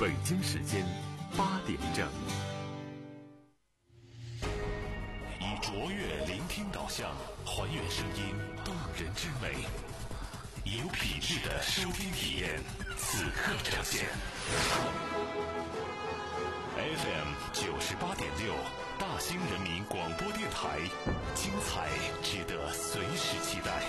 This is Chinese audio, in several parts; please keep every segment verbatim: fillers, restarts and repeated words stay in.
北京时间八点整。以卓越聆听导向，还原声音动人之美，以有品质的收听体验，此刻呈现。F M 九十八点六，大兴人民广播电台，精彩值得随时期待。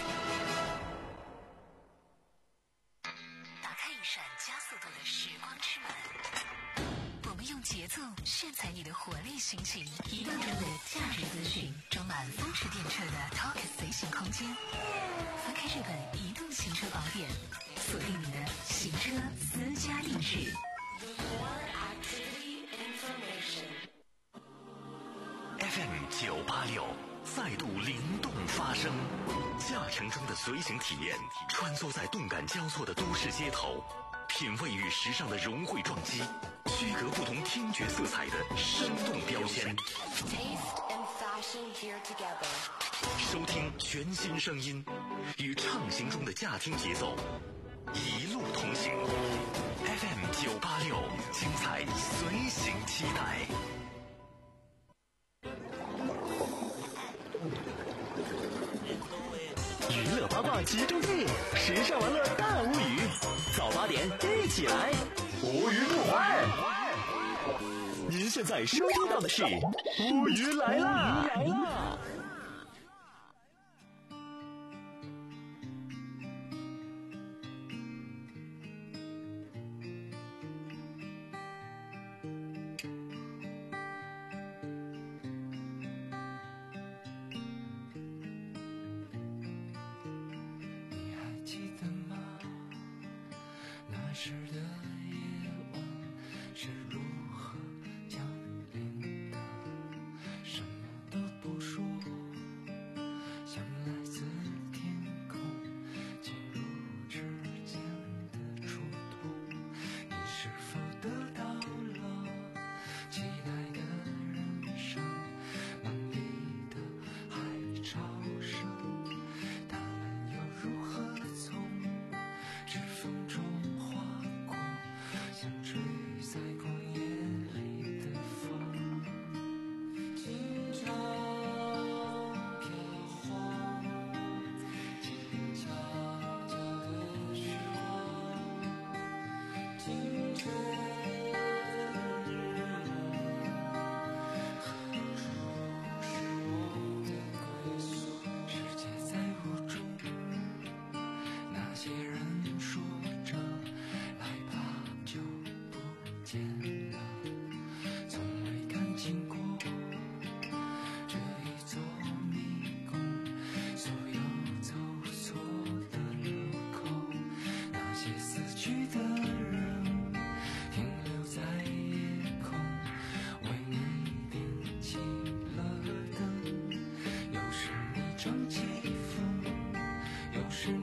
打开一扇加速度的时光之门，我们用节奏炫彩你的活力心情，移动中的价值资讯，装满风驰电掣的 Talk 随行空间。翻开日本移动行车宝典，锁定你的行车私家定制。 F M 九八六再度灵动发声，驾乘中的随行体验，穿梭在动感交错的都市街头，品味与时尚的融汇撞击，区隔不同听觉色彩的生动标签。收听全新声音，与畅行中的驾听节奏一路同行。F M 九八六，精彩随行期待。娱乐八卦集中地，时尚玩乐大无语，早八点一起来，无语不坏。您现在收听到的是无语来啦！来啦！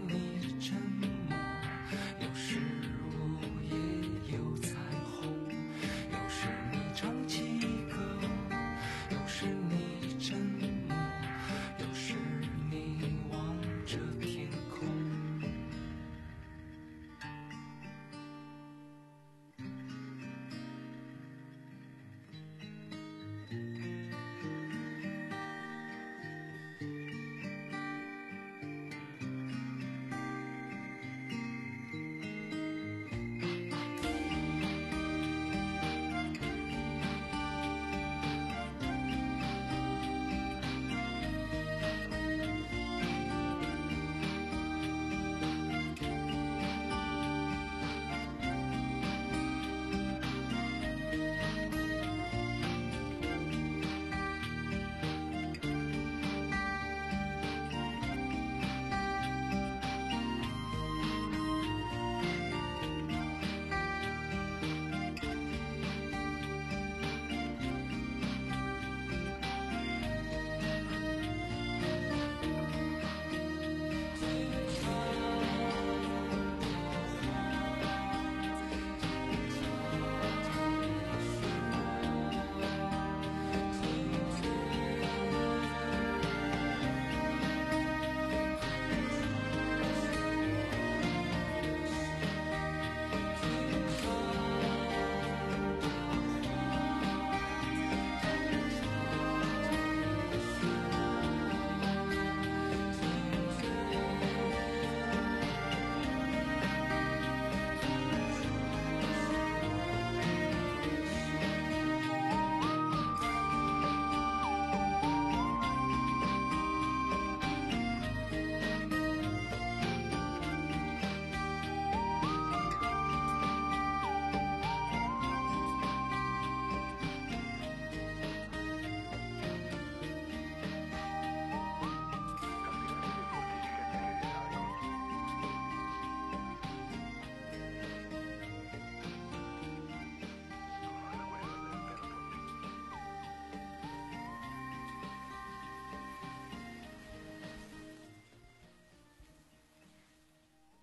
有时我也有彩虹。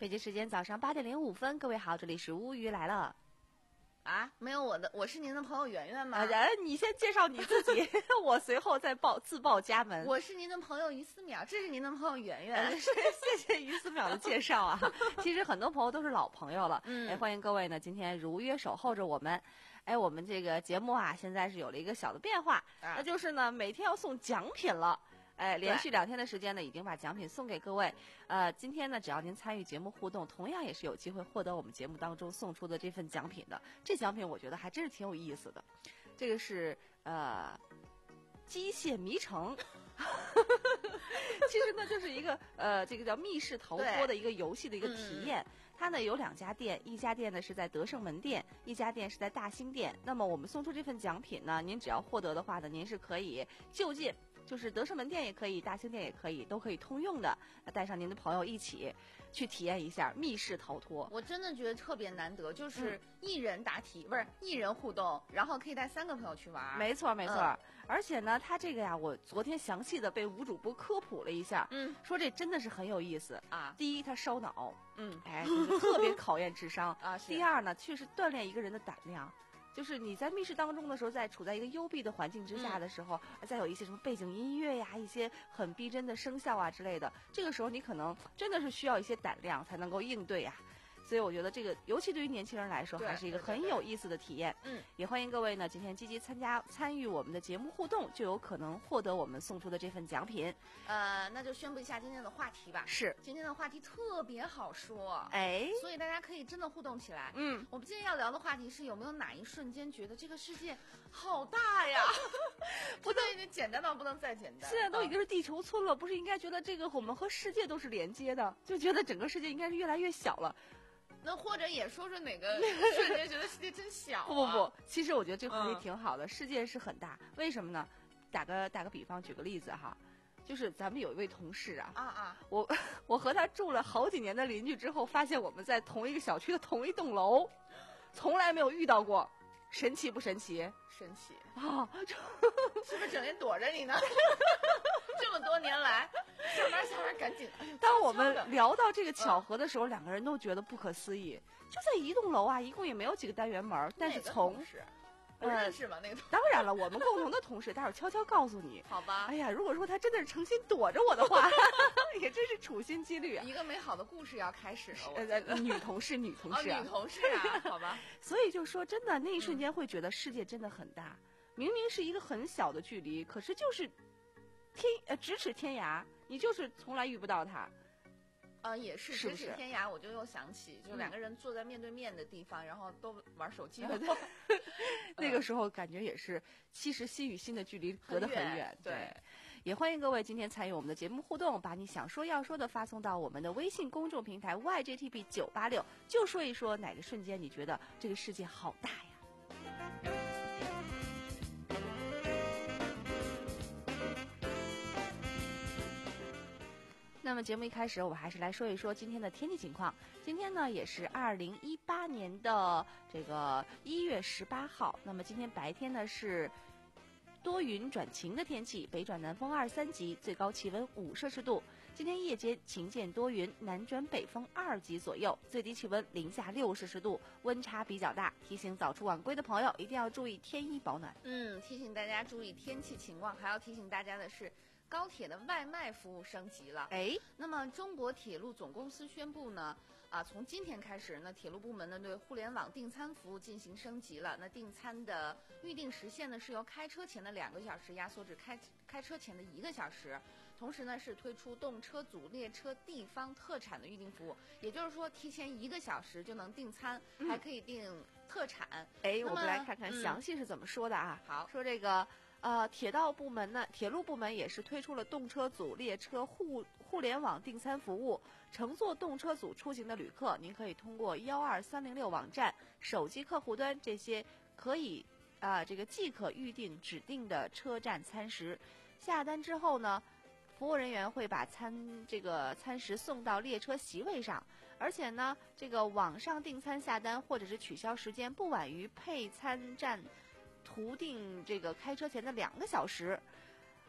北京时间早上八点零五分，各位好，这里是乌鱼来了。 啊，没有我的，我是您的朋友圆圆吗？ 啊，你先介绍你自己，我随后再报自报家门。 我是您的朋友于思淼，这是您的朋友圆圆。 谢谢于思淼的介绍啊。其实很多朋友都是老朋友了， 嗯， 哎，欢迎各位呢，今天如约守候着我们。哎，我们这个节目啊，现在是有了一个小的变化， 啊、 那就是呢，每天要送奖品了。哎，连续两天的时间呢，已经把奖品送给各位。呃，今天呢，只要您参与节目互动，同样也是有机会获得我们节目当中送出的这份奖品的。这奖品我觉得还真是挺有意思的。这个是呃，机械迷城。其实呢，就是一个呃，这个叫密室逃脱的一个游戏的一个体验。嗯、它呢有两家店，一家店呢是在德胜门店，一家店是在大兴店。那么我们送出这份奖品呢，您只要获得的话呢，您是可以就近。就是德胜门店也可以，大兴店也可以，都可以通用的。带上您的朋友一起去体验一下密室逃脱。 我真的觉得特别难得，就是一人答题，嗯、不是一人互动，然后可以带三个朋友去玩。 没错，没错。嗯、而且呢，它这个呀，我昨天详细的被吴主播科普了一下，嗯，说这真的是很有意思啊。第一，它烧脑，嗯，哎，就是特别考验智商啊。第二呢，确实锻炼一个人的胆量。就是你在密室当中的时候，在处在一个幽闭的环境之下的时候，嗯、再有一些什么背景音乐呀，一些很逼真的声效啊之类的，这个时候你可能真的是需要一些胆量才能够应对呀。所以我觉得这个，尤其对于年轻人来说，还是一个很有意思的体验。嗯，也欢迎各位呢，今天积极参加参与我们的节目互动，就有可能获得我们送出的这份奖品。 呃，那就宣布一下今天的话题吧。 是， 今天的话题特别好说， 哎， 所以大家可以真的互动起来。嗯，我们今天要聊的话题是有没有哪一瞬间觉得这个世界好大呀？不能已经简单到不能再简单。 现在都已经是地球村了，不是应该觉得这个我们和世界都是连接的，就觉得整个世界应该是越来越小了。 那或者也说说哪个瞬间觉得世界真小、啊？ 不不不，其实我觉得这个话题挺好的。嗯、世界是很大，为什么呢？打个打个比方，举个例子哈，就是咱们有一位同事啊， 啊啊， 我我和他住了好几年的邻居之后，发现我们在同一个小区的同一栋楼，从来没有遇到过。神奇不神奇？ 神奇啊！ 是不是整天躲着你呢？这么多年来，上班下班赶紧。 当我们聊到这个巧合的时候，嗯、两个人都觉得不可思议。就在一栋楼啊，一共也没有几个单元门，但是从不认识吗？那个当然了，我们共同的同事，待会儿悄悄告诉你。 好吧。 哎呀，如果说他真的是诚心躲着我的话，也真是处心积虑啊。 一个美好的故事要开始了。 呃，女同事，女同事、 啊哦，女同事啊，好吧。 所以就说真的，那一瞬间会觉得世界真的很大，嗯、明明是一个很小的距离，可是就是天呃咫尺天涯，你就是从来遇不到他。 呃，也是咫尺天涯，我就又想起，就两个人坐在面对面的地方，嗯、然后都玩手机的，那个时候感觉也是，其实心与心的距离隔得很远。 对， 对也欢迎各位今天参与我们的节目互动，把你想说要说的发送到我们的微信公众平台 Y J T B 九八六，就说一说哪个瞬间你觉得这个世界好大呀。那么节目一开始，我们还是来说一说今天的天气情况。今天呢，也是二零一八年的这个一月十八号。那么今天白天呢是多云转晴的天气，北转南风二三级，最高气温五摄氏度。今天夜间晴间多云，南转北风二级左右，最低气温零下六摄氏度，温差比较大。提醒早出晚归的朋友一定要注意添衣保暖。 嗯，提醒大家注意天气情况，还要提醒大家的是。高铁的外卖服务升级了， 哎， 那么中国铁路总公司宣布呢，啊，从今天开始呢，铁路部门呢对互联网订餐服务进行升级了。那订餐的预定时限呢是由开车前的两个小时压缩至开开车前的一个小时，同时呢是推出动车组列车地方特产的预订服务，也就是说提前一个小时就能订餐，嗯、还可以订特产。 哎，我们来看看详细是怎么说的啊？ 嗯、好， 说这个。呃，铁道部门呢，铁路部门也是推出了动车组列车互互联网订餐服务。乘坐动车组出行的旅客，您可以通过幺二三零六网站、手机客户端这些可以啊、呃，这个即可预定指定的车站餐食。下单之后呢，服务人员会把餐这个餐食送到列车席位上，而且呢，这个网上订餐下单或者是取消时间不晚于配餐站图定这个开车前的两个小时。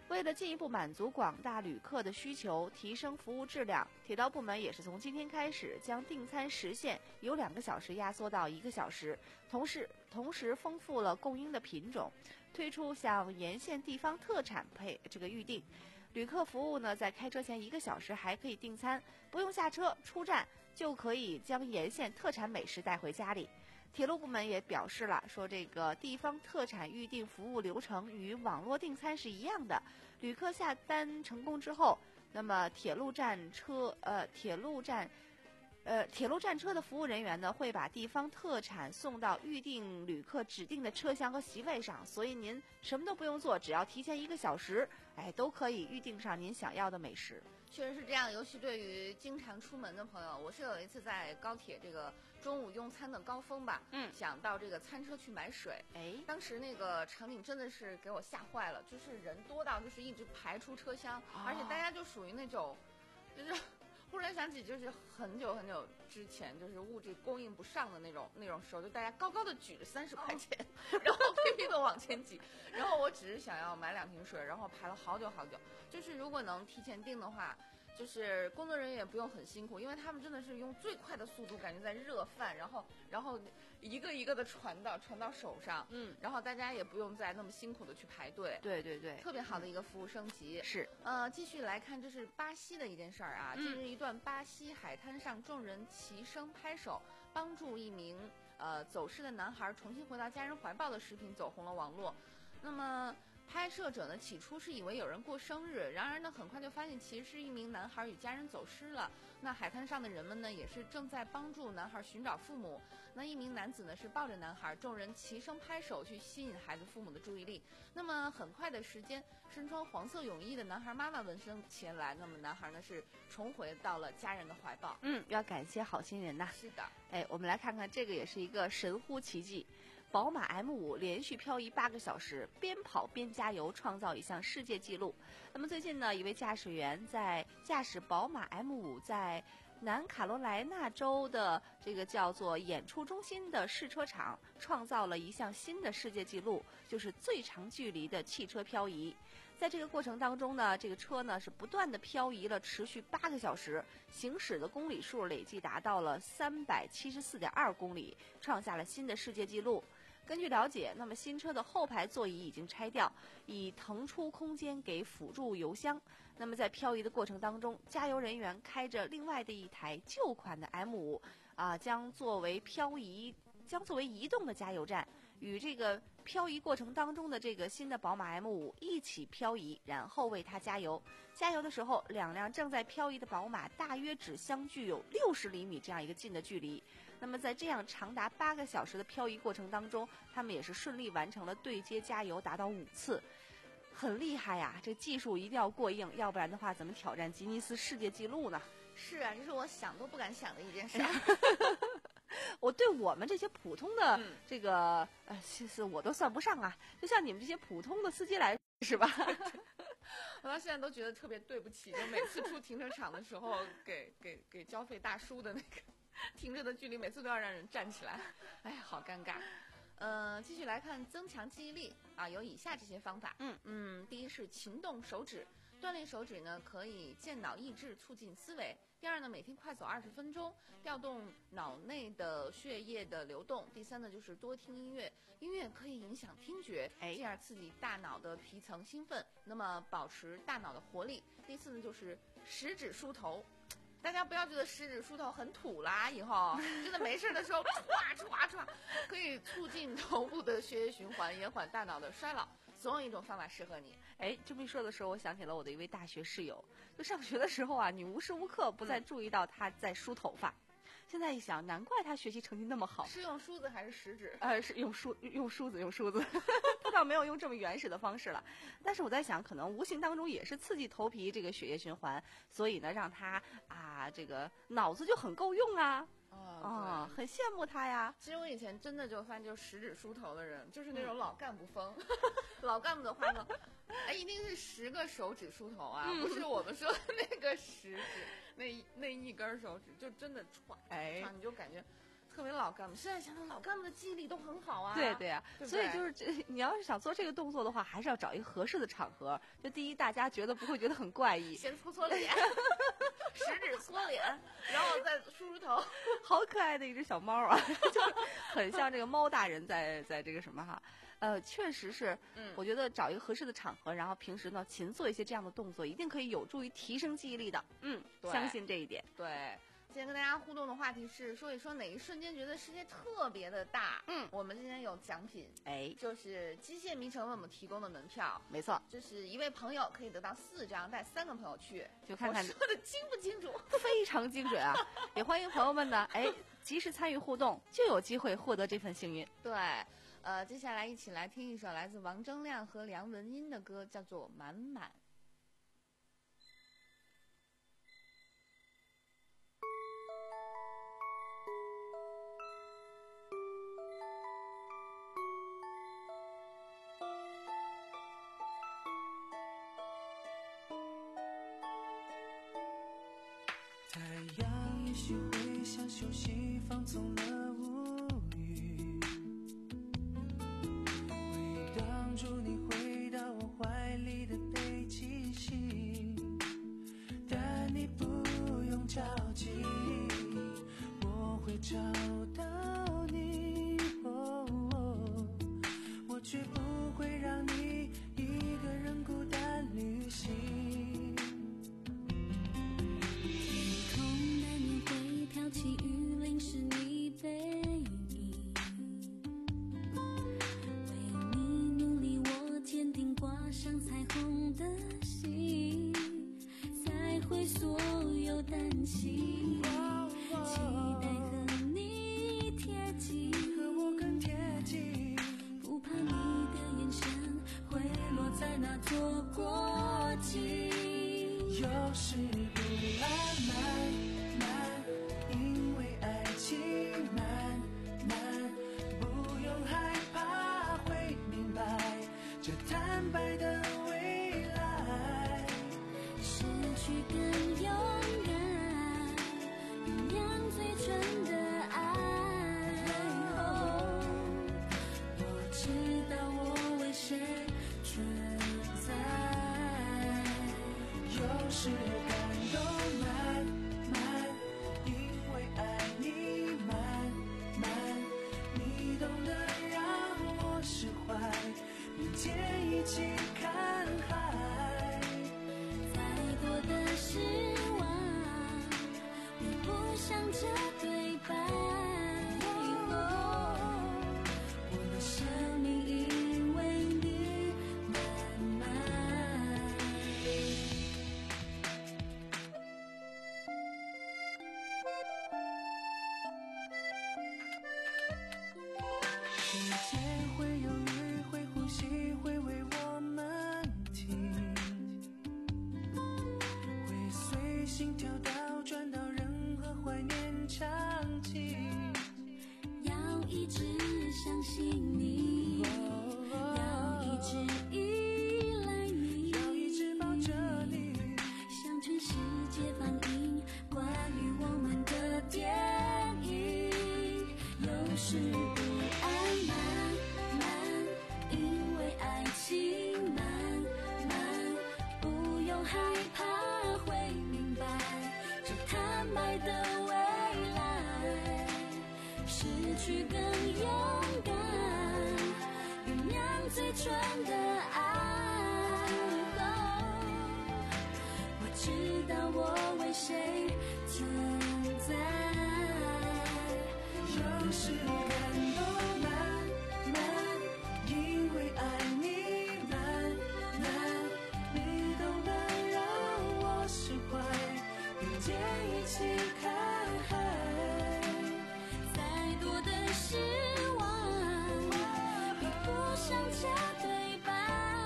为了进一步满足广大旅客的需求，提升服务质量，铁道部门也是从今天开始将订餐时限由两个小时压缩到一个小时，同时同时丰富了供应的品种，推出像沿线地方特产配这个预订。旅客服务呢，在开车前一个小时还可以订餐，不用下车出站就可以将沿线特产美食带回家里。铁路部门也表示了，说这个地方特产预订服务流程与网络订餐是一样的。旅客下单成功之后，那么铁路站车呃铁路站呃铁路站车的服务人员呢，会把地方特产送到预定旅客指定的车厢和席位上，所以您什么都不用做，只要提前一个小时，哎，都可以预定上您想要的美食。 确实是这样，尤其对于经常出门的朋友，我是有一次在高铁这个中午用餐的高峰吧，嗯，想到这个餐车去买水，哎，当时那个场景真的是给我吓坏了，就是人多到就是一直排出车厢，哦、而且大家就属于那种，就是忽然想起就是很久很久之前，就是物质供应不上的那种那种时候，就大家高高的举着三十块钱，哦、然后拼命的往前挤，然后我只是想要买两瓶水，然后排了好久好久。就是如果能提前订的话，就是工作人员也不用很辛苦，因为他们真的是用最快的速度，感觉在热饭，然后然后一个一个的传到传到手上，嗯，然后大家也不用再那么辛苦的去排队， 对对对， 特别好的一个服务升级。 是， 呃，继续来看，这是巴西的一件事儿啊，近日一段巴西海滩上众人齐声拍手，帮助一名呃走失的男孩重新回到家人怀抱的视频走红了网络。那么拍摄者呢，起初是以为有人过生日，然而呢，很快就发现其实是一名男孩与家人走失了。那海滩上的人们呢，也是正在帮助男孩寻找父母。那一名男子呢，是抱着男孩，众人齐声拍手去吸引孩子父母的注意力。那么很快的时间，身穿黄色泳衣的男孩妈妈闻声前来，那么男孩呢是重回到了家人的怀抱。 嗯，要感谢好心人呐。 是的， 哎，我们来看看这个也是一个神乎其技。宝马 M 五 连续漂移八个小时，边跑边加油，创造一项世界纪录。那么最近呢，一位驾驶员在驾驶宝马 M 五 在南卡罗来纳州的这个叫做演出中心的试车场，创造了一项新的世界纪录，就是最长距离的汽车漂移。在这个过程当中呢，这个车呢是不断的漂移了，持续八个小时，行驶的公里数累计达到了三百七十四点二公里，创下了新的世界纪录。根据了解，那么新车的后排座椅已经拆掉，以腾出空间给辅助油箱。那么在漂移的过程当中，加油人员开着另外的一台旧款的 M 五，啊，将作为漂移，将作为移动的加油站，与这个漂移过程当中的这个新的宝马 M 五 一起漂移，然后为它加油。加油的时候，两辆正在漂移的宝马大约只相距有六十厘米这样一个近的距离。那么在这样长达八个小时的漂移过程当中，他们也是顺利完成了对接加油，达到五次，很厉害呀！这技术一定要过硬，要不然的话怎么挑战吉尼斯世界纪录呢？ 是啊，这是我想都不敢想的一件事。 我对我们这些普通的这个、嗯、呃，其实我都算不上啊，就像你们这些普通的司机来，是吧？ 我到现在都觉得特别对不起，就每次出停车场的时候，给给给交费大叔的那个停着的距离，每次都要让人站起来，哎呀，好尴尬。呃，继续来看增强记忆力啊，有以下这些方法。嗯嗯，第一是勤动手指，锻炼手指呢可以健脑益智，促进思维。第二呢，每天快走二十分钟，调动脑内的血液的流动。第三呢，就是多听音乐，音乐可以影响听觉，进而刺激大脑的皮层兴奋，那么保持大脑的活力。第四呢，就是食指梳头。大家不要觉得食指梳头很土啦，以后真的没事的时候歘歘歘，可以促进头部的血液循环，延缓大脑的衰老。总有一种方法适合你。 哎，这么一说的时候，我想起了我的一位大学室友，就上学的时候啊，你无时无刻不再注意到他在梳头发。嗯，现在一想，难怪他学习成绩那么好。 是用梳子还是食指？ 呃，是用梳用梳子用梳子，他倒没有用这么原始的方式了。但是我在想，可能无形当中也是刺激头皮这个血液循环，所以呢，让他啊这个脑子就很够用啊。 哦， 哦，很羡慕他呀。 其实我以前真的就发现，就食指梳头的人，就是那种老干部风。嗯、老干部的话呢，哎，一定是十个手指梳头啊，嗯、不是我们说的那个食指，那那一根手指就真的歘，哎，你就感觉特别老干部。现在想想，老干部的记忆力都很好啊。 对对啊， 对对所以就是这，你要是想做这个动作的话，还是要找一个合适的场合。就第一，大家觉得不会觉得很怪异， 先搓搓脸，食指搓脸，然后再梳梳头。 好可爱的一只小猫啊，就很像这个猫大人在在这个什么哈。呃，确实是，嗯，我觉得找一个合适的场合，然后平时呢勤做一些这样的动作，一定可以有助于提升记忆力的。嗯，相信这一点。 对。今天跟大家互动的话题是说一说哪一瞬间觉得世界特别的大。嗯，我们今天有奖品，哎，就是机械迷城为我们提供的门票。 没错， 就是一位朋友可以得到四张，带三个朋友去， 就看看我说的精不精准， 非常精准啊！也欢迎朋友们呢，哎，及时参与互动，就有机会获得这份幸运。 对，呃，接下来一起来听一首来自王铮亮和梁文音的歌，叫做《满满》。 太阳也许会像休息放纵了无语，会挡住你回到我怀里的背气息，但你不用着急，我会找到你，哦哦，我绝不会让你一个人孤单旅行。 飘起雨淋是你背影，为你努力我坚定挂上彩虹的心，才会所有担心，期待和你贴近， 和我更贴近， 不怕你的眼神会落在那座国境， 有时不安慢慢，因为爱情慢慢，不用害怕会明白这坦白的未来， 失去更勇敢，原谅最纯的爱，哦，我知道我为谁存在， 有时感动慢慢，因为爱你慢慢，你懂得让我释怀，并肩一起看海， 再多的失望比不上这对白，哦，我的生命因为你慢慢。 世界会有雨，会呼吸，会为我们停，会随心跳到转到任何怀念场景， 要一直相信你，要一直依赖你， 要一直抱着你， 向全世界放映关于我们的电影，有时不安慢慢，因为爱情慢慢，不用害怕会明白这坦白的未来，失去更勇敢，原谅最纯的爱，哦，我知道我为谁存在， 有时感动慢慢，因为爱你慢慢，你懂得让我释怀，并肩一起看海， 再多的失望比不上这对白，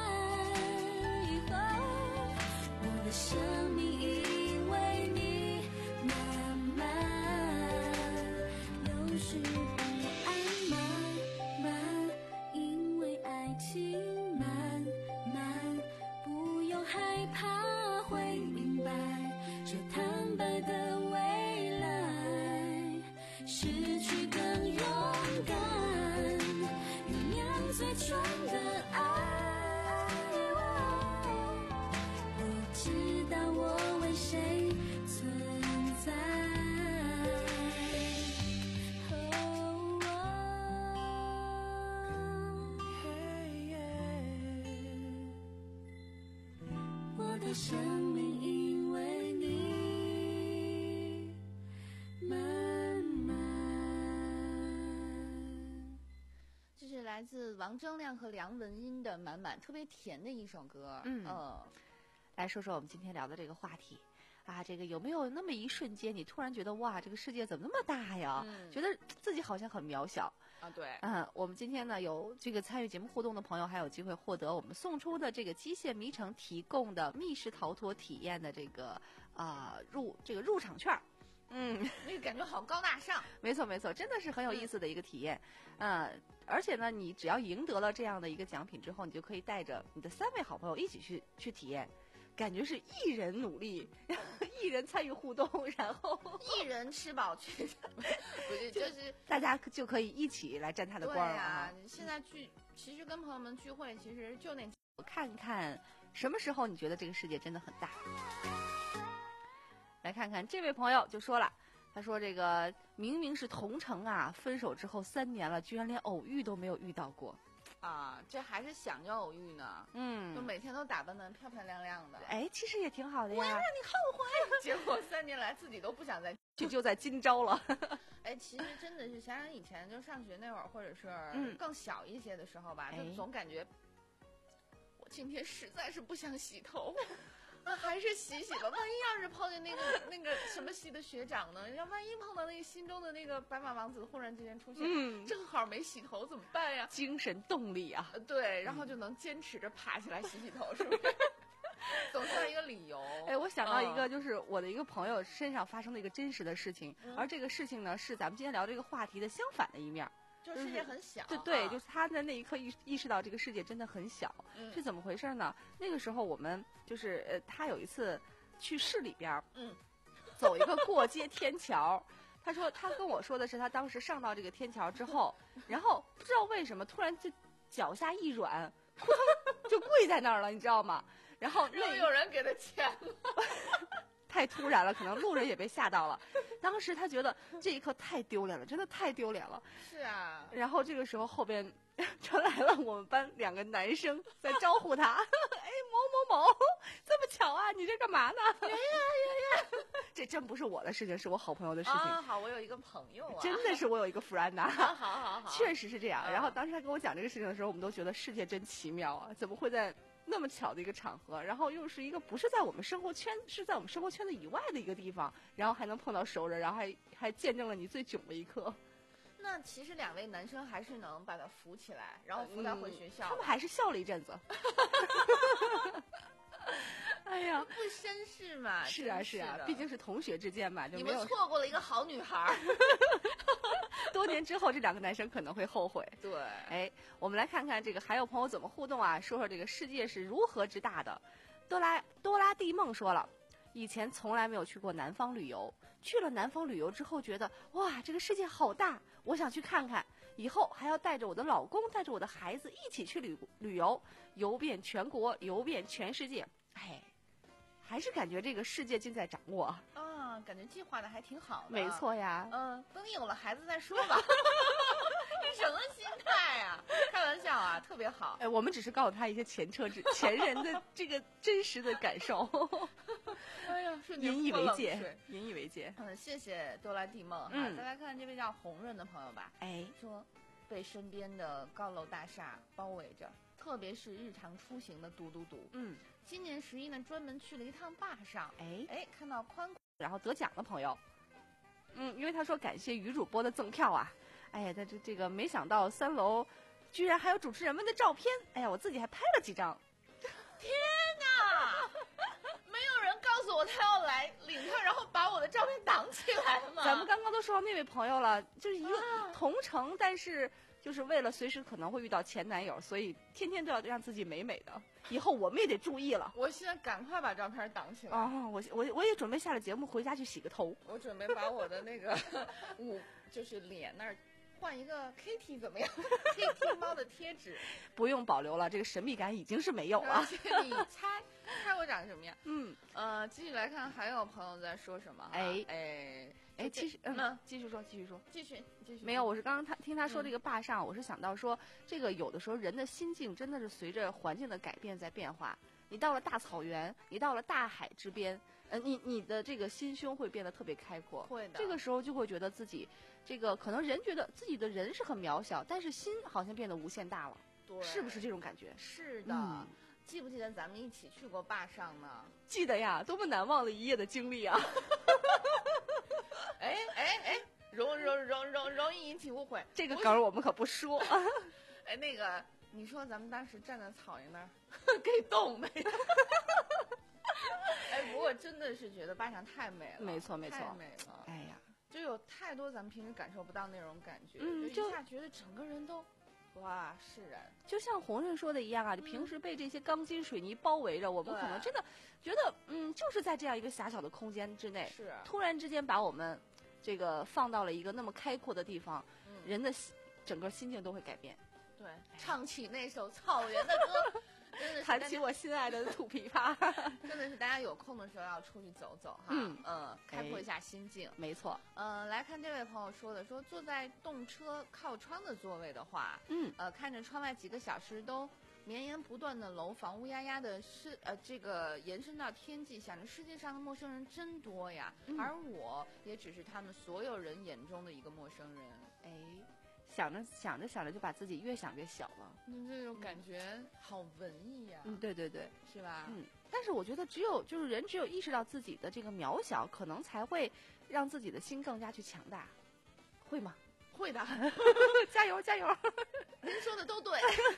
哦，我的生命因为你慢慢，有时不的生命因为你慢慢。 这是来自王铮亮和梁文音的《满满》，特别甜的一首歌。 嗯， 呃、 来说说我们今天聊的这个话题。啊，这个有没有那么一瞬间，你突然觉得哇，这个世界怎么那么大呀？嗯、觉得自己好像很渺小啊。对， 嗯，我们今天呢有这个参与节目互动的朋友，还有机会获得我们送出的这个机械迷城提供的密室逃脱体验的这个啊、呃、入这个入场券。 嗯，那个感觉好高大上。 没错没错，真的是很有意思的一个体验。嗯、呃，而且呢，你只要赢得了这样的一个奖品之后，你就可以带着你的三位好朋友一起去去体验。感觉是一人努力，一人参与互动，然后一人吃饱去，不是就是大家就可以一起来沾他的光了啊！ 现在聚，其实跟朋友们聚会，其实就那看看什么时候你觉得这个世界真的很大。来看看这位朋友就说了，他说这个明明是同城啊，分手之后三年了，居然连偶遇都没有遇到过。 啊，这还是想着偶遇呢，嗯，就每天都打扮得漂漂亮亮的， 哎，其实也挺好的呀。 我要让你后悔，结果三年来自己都不想再， 这就在今朝了。 哎，其实真的是想想以前就上学那会儿，或者是更小一些的时候吧， 嗯、 就总感觉我今天实在是不想洗头。那还是洗洗吧，万一要是碰见那个那个什么系的学长呢？要万一碰到那个心中的那个白马王子忽然之间出现，嗯，正好没洗头怎么办呀？ 精神动力啊！ 对，然后就能坚持着爬起来洗洗头，是不是？总算一个理由。 哎，我想到一个，就是我的一个朋友身上发生的一个真实的事情，嗯、而这个事情呢，是咱们今天聊这个话题的相反的一面。 就世界很小， 对对，就是他在那一刻意意识到这个世界真的很小，嗯、是怎么回事呢？那个时候我们就是呃，他有一次去市里边，嗯，走一个过街天桥，他说他跟我说的是，他当时上到这个天桥之后，然后不知道为什么突然就脚下一软，扑通就跪在那儿了，你知道吗？然后那有人给他钱了。 太突然了，可能路人也被吓到了。当时他觉得这一刻太丢脸了，真的太丢脸了。 是啊。然后这个时候后边传来了我们班两个男生在招呼他：“哎，某某某，这么巧啊，你这干嘛呢？” 呀呀呀呀！ 这真不是我的事情，是我好朋友的事情。 啊，好，我有一个朋友啊。 真的是我有一个 friend 啊。 好好好。 确实是这样。然后当时他跟我讲这个事情的时候，我们都觉得世界真奇妙啊，怎么会在那么巧的一个场合，然后又是一个不是在我们生活圈，是在我们生活圈子以外的一个地方，然后还能碰到熟人，然后还还见证了你最囧的一刻。 那其实两位男生还是能把他扶起来，然后扶他回学校。 嗯、他们还是笑了一阵子。哎呀， 不绅士嘛。 是啊是啊，毕竟是同学之间嘛，就没有。 你们错过了一个好女孩。 多年之后，这两个男生可能会后悔。 对， 哎，我们来看看这个还有朋友怎么互动啊？说说这个世界是如何之大的。多拉多拉蒂梦说了，以前从来没有去过南方旅游，去了南方旅游之后，觉得哇，这个世界好大，我想去看看。以后还要带着我的老公，带着我的孩子一起去旅旅游，游遍全国，游遍全世界。哎，还是感觉这个世界尽在掌握。 啊，感觉计划的还挺好的。 没错呀。 嗯，等你有了孩子再说吧。这什么心态啊？开玩笑啊，特别好。 哎，我们只是告诉他一些前车之前人的这个真实的感受。 哎呀， 引以为戒，引以为戒。 嗯，谢谢多拉蒂梦哈。嗯、再来看这位叫红润的朋友吧。 哎， 说被身边的高楼大厦包围着，特别是日常出行的嘟嘟嘟。嗯，今年十一呢，专门去了一趟坝上。哎哎，看到宽然后得奖的朋友。嗯，因为他说感谢女主播的赠票啊。哎呀，他这这个没想到三楼居然还有主持人们的照片，哎呀，我自己还拍了几张。 天哪！没有人告诉我他要来领票，然后把我的照片挡起来吗？ 咱们刚刚都说到那位朋友了，就是一个同城，啊、但是就是为了随时可能会遇到前男友，所以天天都要让自己美美的。以后我们也得注意了。 我现在赶快把照片挡起来。 哦，我我我也准备下了节目回家去洗个头。 我准备把我的那个五就是脸那儿。换一个 Kitty 怎么样？Kitty 猫的贴纸不用保留了，这个神秘感已经是没有了。 你猜猜我长什么样？嗯呃，继续来看，还有朋友在说什么？ 哎哎哎，其实嗯，继续说，继续说， 继续继续。 没有，我是刚刚他听他说这个坝上，嗯、我是想到说，这个有的时候人的心境真的是随着环境的改变在变化。 你到了大草原，你到了大海之边，呃，你你的这个心胸会变得特别开阔。 会的。 这个时候就会觉得自己，这个可能人觉得自己的人是很渺小，但是心好像变得无限大了。 对， 是不是这种感觉？ 是的。嗯，记不记得咱们一起去过坝上呢？ 记得呀，多么难忘的一夜的经历啊！ 哎哎哎，容容容容容易引起误会。 这个梗我们可不说。 哎，那个，你说咱们当时站在草原那儿给冻没？哎，不过真的是觉得坝上太美了。 没错没错， 太美了。 哎呀， 就有太多咱们平时感受不到那种感觉， 嗯， 就一下觉得整个人都。哇，释然， 就像洪润说的一样啊，就平时被这些钢筋水泥包围着，嗯、我们可能真的觉得，嗯，就是在这样一个狭小的空间之内， 是突然之间把我们这个放到了一个那么开阔的地方，嗯、人的整个心境都会改变。 对，唱起那首草原的歌。真的是弹起我心爱的土琵琶， 真的是大家有空的时候要出去走走哈， 嗯嗯，开阔一下心境， 哎、没错。 呃，来看这位朋友说的，说坐在动车靠窗的座位的话， 嗯， 呃，看着窗外几个小时都绵延不断的楼房，乌压压的是呃这个延伸到天际，想着世界上的陌生人真多呀， 嗯、 而我也只是他们所有人眼中的一个陌生人， 哎。想着想着想着就把自己越想越小了， 嗯，这种感觉好文艺呀、啊。 嗯，对对对， 是吧？ 嗯，但是我觉得只有就是人只有意识到自己的这个渺小，可能才会让自己的心更加去强大，会吗？ 会的， 加油加油！ 您说的都对。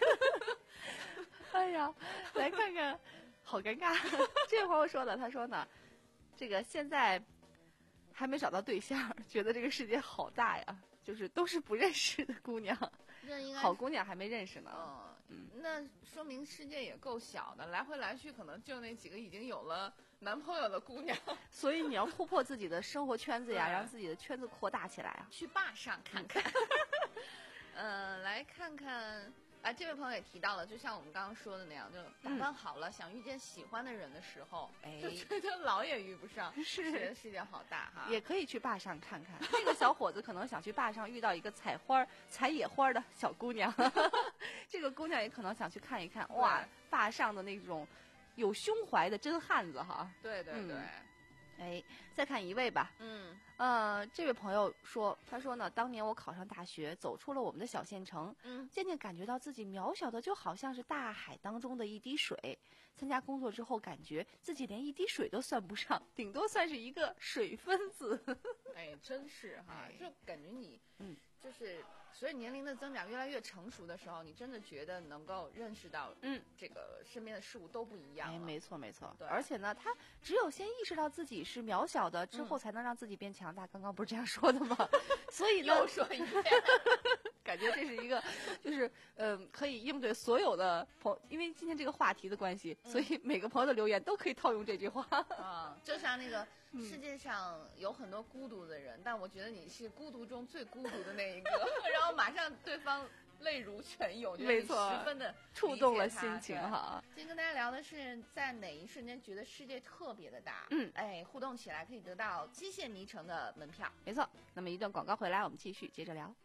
哎呀，来看看，好尴尬。这位朋友说的，他说呢，这个现在还没找到对象，觉得这个世界好大呀。就是都是不认识的姑娘，好姑娘还没认识呢。 嗯，那说明世界也够小的，来回来去可能就那几个已经有了男朋友的姑娘。 所以你要突破自己的生活圈子呀，让自己的圈子扩大起来啊。 去坝上看看。嗯、呃，来看看。啊，这位朋友也提到了，就像我们刚刚说的那样，就打扮好了，嗯、想遇见喜欢的人的时候，哎，就觉得老也遇不上， 是觉得世界好大哈。 也可以去坝上看看，这个小伙子可能想去坝上遇到一个采花、采野花的小姑娘，这个姑娘也可能想去看一看，哇，坝上的那种有胸怀的真汉子哈。 对对对。嗯哎，再看一位吧。 嗯， 呃，这位朋友说，他说呢，当年我考上大学，走出了我们的小县城， 嗯， 渐渐感觉到自己渺小的，就好像是大海当中的一滴水。参加工作之后，感觉自己连一滴水都算不上，顶多算是一个水分子。 哎，真是哈， 哎、 就感觉你， 嗯， 就是随着年龄的增长，越来越成熟的时候，你真的觉得能够认识到， 嗯， 这个身边的事物都不一样了。 哎，没错没错。 对， 而且呢，他只有先意识到自己是渺小的，之后才能让自己变强大。嗯、刚刚不是这样说的吗？所以呢， 又说一遍。 感觉这是一个，就是嗯、呃，可以应对所有的朋，因为今天这个话题的关系， 嗯、 所以每个朋友的留言都可以套用这句话。 啊，就像那个世界上有很多孤独的人，嗯、但我觉得你是孤独中最孤独的那一个，然后马上对方泪如泉涌，觉得你十分的触动了心情哈。 今天跟大家聊的是在哪一瞬间觉得世界特别的大， 嗯， 哎，互动起来可以得到机械迷城的门票。 没错，那么一段广告回来，我们继续接着聊。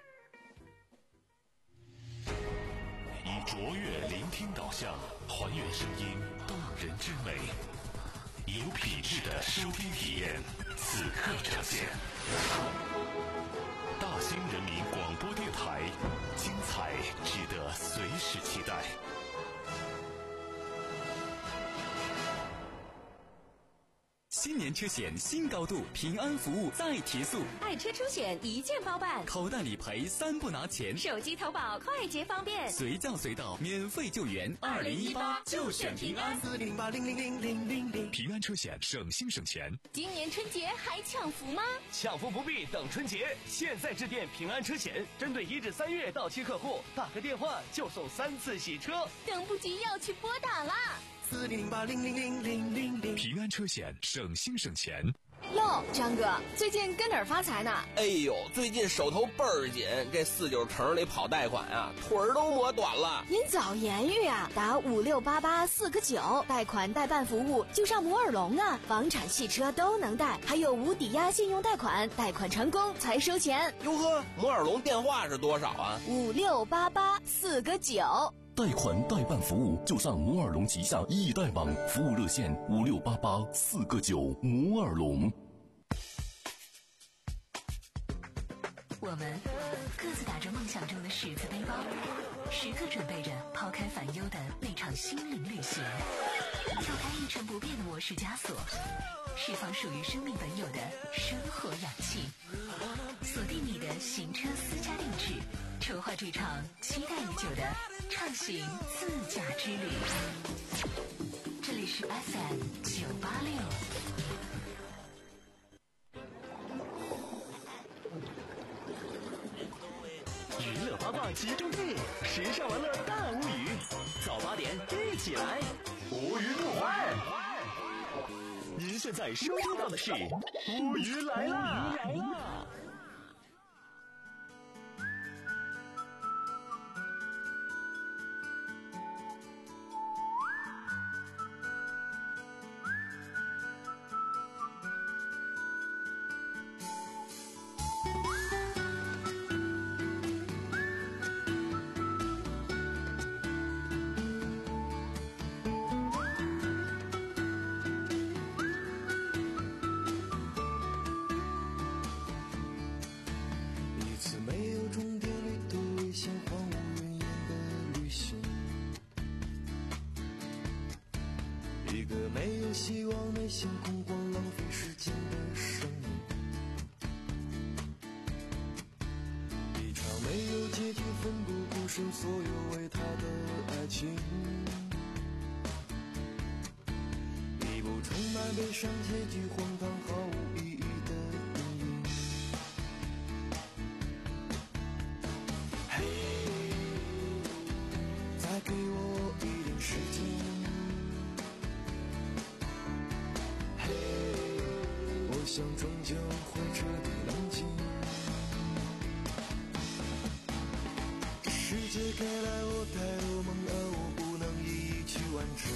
以卓越聆听导向，还原声音动人之美，有品质的收听体验，此刻呈现。大兴人民广播电台，精彩值得随时期待。 新年车险新高度，平安服务再提速， 爱车出险一键包办， 口袋理赔三不拿钱， 手机投保快捷方便， 随叫随到免费救援。二零一八就选平安， 四零八零零零零零零。 平安车险省心省钱。 今年春节还抢福吗？ 抢福不必等春节，现在致电平安车险，针对一至三月到期客户，打个电话就送三次洗车， 等不及要去拨打啦。 四零八零零零零零零。 平安车险省心省钱。 哟，张哥，最近跟哪儿发财呢？ 哎呦，最近手头倍儿紧，这四九城里跑贷款啊，腿儿都磨短了。 您早言语啊，打五六八八四个九，贷款代办服务就上摩尔龙啊，房产汽车都能贷，还有无抵押信用贷款，贷款成功才收钱。 哟呵，摩尔龙电话是多少啊？ 五六八八四个九。 贷款代办服务就上摩尔龙旗下易贷网，服务热线五六八八四个九。摩尔龙。 我们各自打着梦想中的十字背包，时刻准备着抛开烦忧的那场心灵旅行，跳开一成不变的模式枷锁，释放属于生命本有的生活氧气，锁定你的行车私家定制，筹划这场期待已久的畅行自驾之旅。这里是 F M 九八六。 娱乐八卦集中地，时尚玩乐大无语。早八点一起来，无语不欢。您现在收听到的是无语来啦！ 一个没有希望的星空，光浪费时间的生命，一场没有结局奋不顾身所有为他的爱情，一部充满悲伤结局荒唐毫无意义的电影。嘿，再给我一点时间，我想终究会彻底冷静。这世界给了我太多梦，而我不能一一去完成。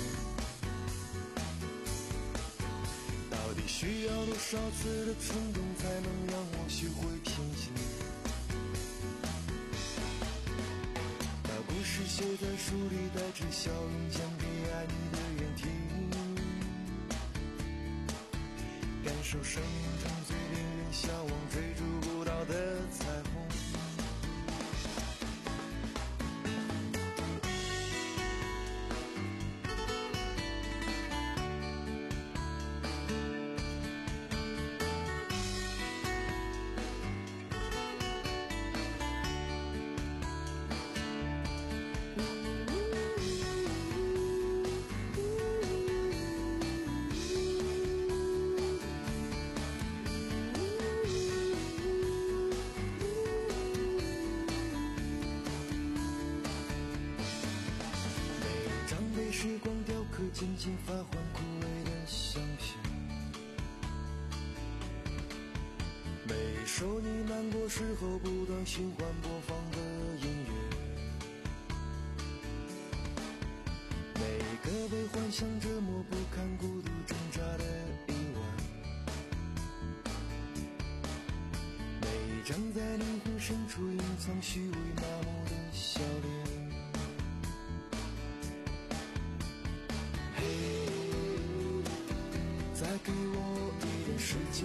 到底需要多少次的冲动，才能让我学会平静？把故事写在书里，带着笑容讲给爱你的人听，感受生命中最令人向往追逐不到的彩虹。时光雕刻渐渐发黄枯萎的相片，每一首你难过时候不断循环播放的音乐，每一个被幻想折磨不堪孤独挣扎的夜晚，每一张在灵魂深处隐藏虚伪麻木的笑脸。再给我一点时间，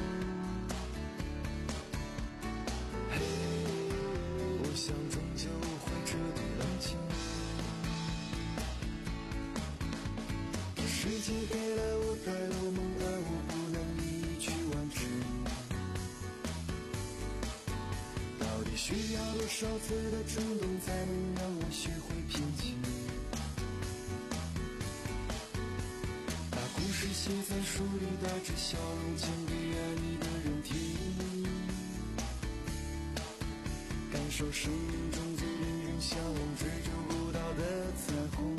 嘿，我想终究会彻底冷静。这世界给了我太多梦，而我不能一一去完成。到底需要多少次的冲动，才能让我学会平静？写在书里，带着笑容讲给爱你的人听，感受生命中最令人向往追逐不到的彩虹。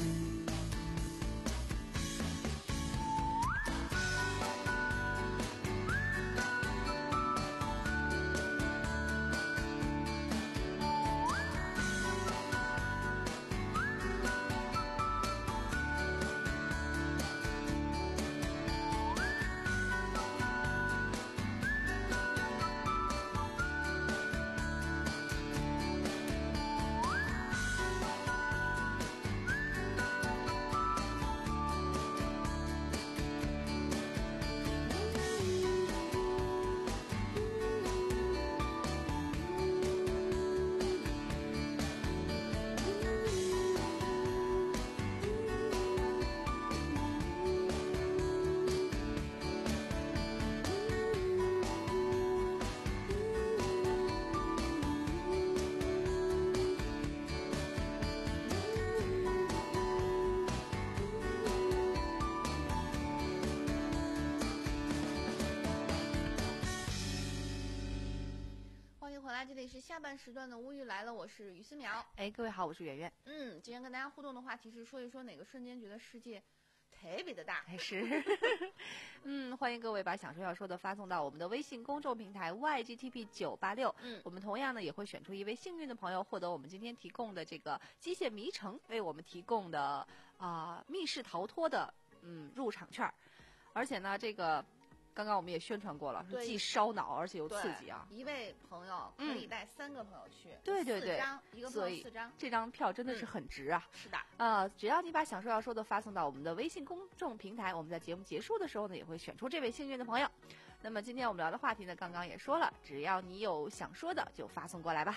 下半时段的乌鱼来了，我是于思苗。 哎，各位好，我是圆圆。 嗯，今天跟大家互动的话题是说一说哪个瞬间觉得世界特别的大。 还是，嗯，欢迎各位把想说要说的发送到我们的微信公众平台 Y G T P 九八六。嗯，我们同样呢也会选出一位幸运的朋友，获得我们今天提供的这个机械迷城为我们提供的啊、呃、密室逃脱的嗯入场券，而且呢这个。刚刚我们也宣传过了，是既烧脑而且又刺激啊！ 一位朋友可以带三个朋友去， 嗯、对对对， 四张一个朋友四张， 这张票真的是很值啊！ 嗯、是的， 呃，只要你把想说要说的发送到我们的微信公众平台，我们在节目结束的时候呢，也会选出这位幸运的朋友。那么今天我们聊的话题呢，刚刚也说了，只要你有想说的，就发送过来吧。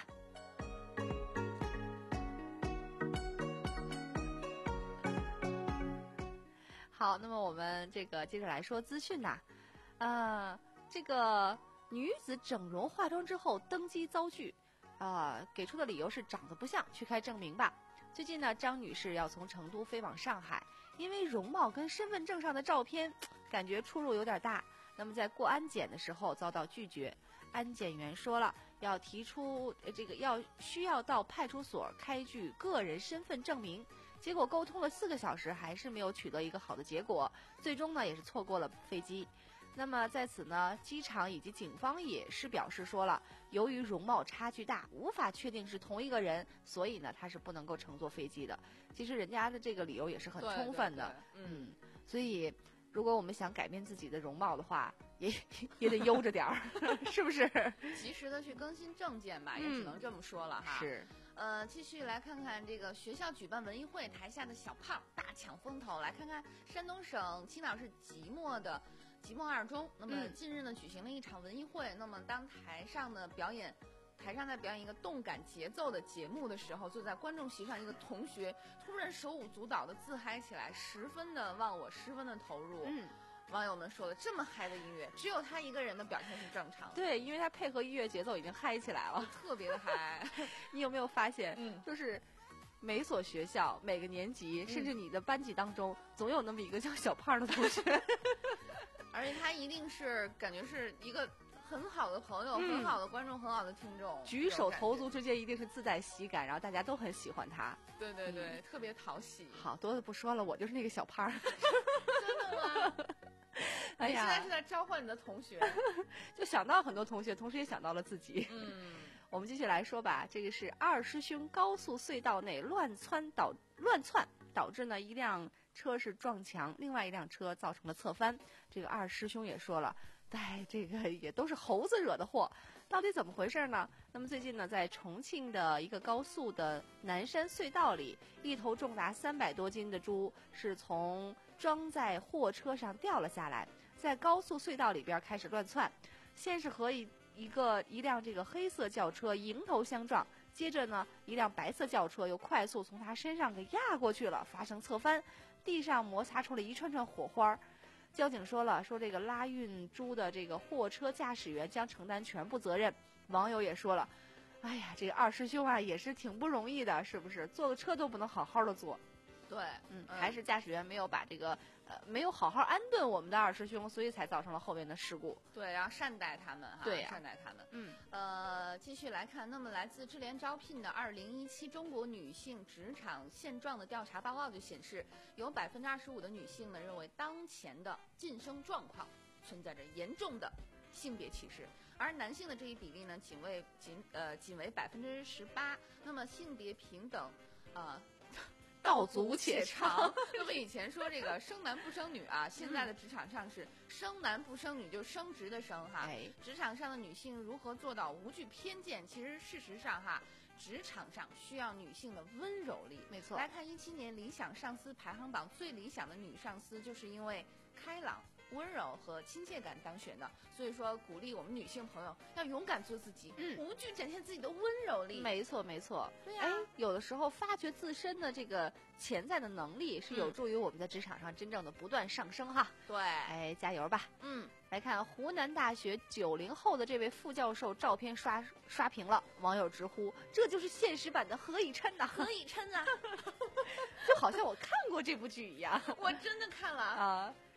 好，那么我们这个接着来说资讯呐。呃，这个女子整容化妆之后登机遭拒，啊、呃，给出的理由是长得不像，去开证明吧。最近呢，张女士要从成都飞往上海，因为容貌跟身份证上的照片感觉出入有点大，那么在过安检的时候遭到拒绝。安检员说了，要提出呃这个要需要到派出所开具个人身份证明。结果沟通了四个小时，还是没有取得一个好的结果，最终呢也是错过了飞机。那么在此呢，机场以及警方也是表示说了，由于容貌差距大，无法确定是同一个人，所以呢他是不能够乘坐飞机的。其实人家的这个理由也是很充分的， 对对对嗯， 所以如果我们想改变自己的容貌的话，也也得悠着点儿，是不是？ 及时的去更新证件吧，也只能这么说了哈。 嗯、是。 呃，继续来看看这个学校举办文艺会，台下的小胖大抢风头。来看看山东省青岛市即墨的即墨二中，那么近日呢举行了一场文艺会。那么当台上的表演，台上在表演一个动感节奏的节目的时候，就在观众席上一个同学突然手舞足蹈的自嗨起来，十分的忘我，十分的投入。 嗯。 网友们说了，这么嗨的音乐，只有他一个人的表现是正常的。 对，因为他配合音乐节奏已经嗨起来了， 特别的嗨。 你有没有发现， 嗯， 就是每所学校、每个年级， 嗯、 甚至你的班级当中，总有那么一个叫小胖的同学， 而且他一定是感觉是一个很好的朋友、 嗯、 很好的观众、很好的听众， 举手投足之间一定是自带喜感，然后大家都很喜欢他。 对对对，嗯、特别讨喜。 好多的不说了，我就是那个小胖。 真的吗？ 哎呀， 你现在是在召唤你的同学， 就想到很多同学，同时也想到了自己。 嗯， 我们继续来说吧。这个是二师兄高速隧道内乱窜导乱窜，导致呢一辆车是撞墙，另外一辆车造成了侧翻。这个二师兄也说了，哎，这个也都是猴子惹的祸，到底怎么回事呢？那么最近呢，在重庆的一个高速的南山隧道里，一头重达三百多斤的猪是从装在货车上掉了下来，在高速隧道里边开始乱窜，先是和一一个一辆这个黑色轿车迎头相撞，接着呢一辆白色轿车又快速从他身上给压过去了，发生侧翻，地上摩擦出了一串串火花。交警说了，说这个拉运猪的这个货车驾驶员将承担全部责任。网友也说了，哎呀，这个二师兄啊也是挺不容易的，是不是？坐个车都不能好好的坐。 对， 嗯，还是驾驶员没有把这个呃没有好好安顿我们的二师兄，所以才造成了后面的事故。 对，要善待他们哈， 对呀、 善待他们。 嗯， 呃，继续来看，那么来自智联招聘的二零一七中国女性职场现状的调查报告就显示，有百分之二十五的女性呢认为当前的晋升状况存在着严重的性别歧视，而男性的这一比例呢仅为仅呃仅为百分之十八。那么性别平等，呃。 道阻且长。 那么以前说这个生男不生女啊，现在的职场上是生男不生女，就升职的升哈。 哎， 职场上的女性如何做到无惧偏见？其实事实上哈，职场上需要女性的温柔力。 没错。 来看一七年理想上司排行榜，最理想的女上司就是因为开朗、温柔和亲切感当选的，所以说鼓励我们女性朋友要勇敢做自己， 嗯， 无惧展现自己的温柔力。 没错没错， 对呀、啊。 哎，有的时候发掘自身的这个潜在的能力，是有助于我们在职场上真正的不断上升哈。 对， 哎，加油吧。 嗯， 来看湖南大学九零后的这位副教授照片刷刷屏了，网友直呼这就是现实版的何以琛呐， 何以琛啊， 就好像我看过这部剧一样。 我真的看了啊。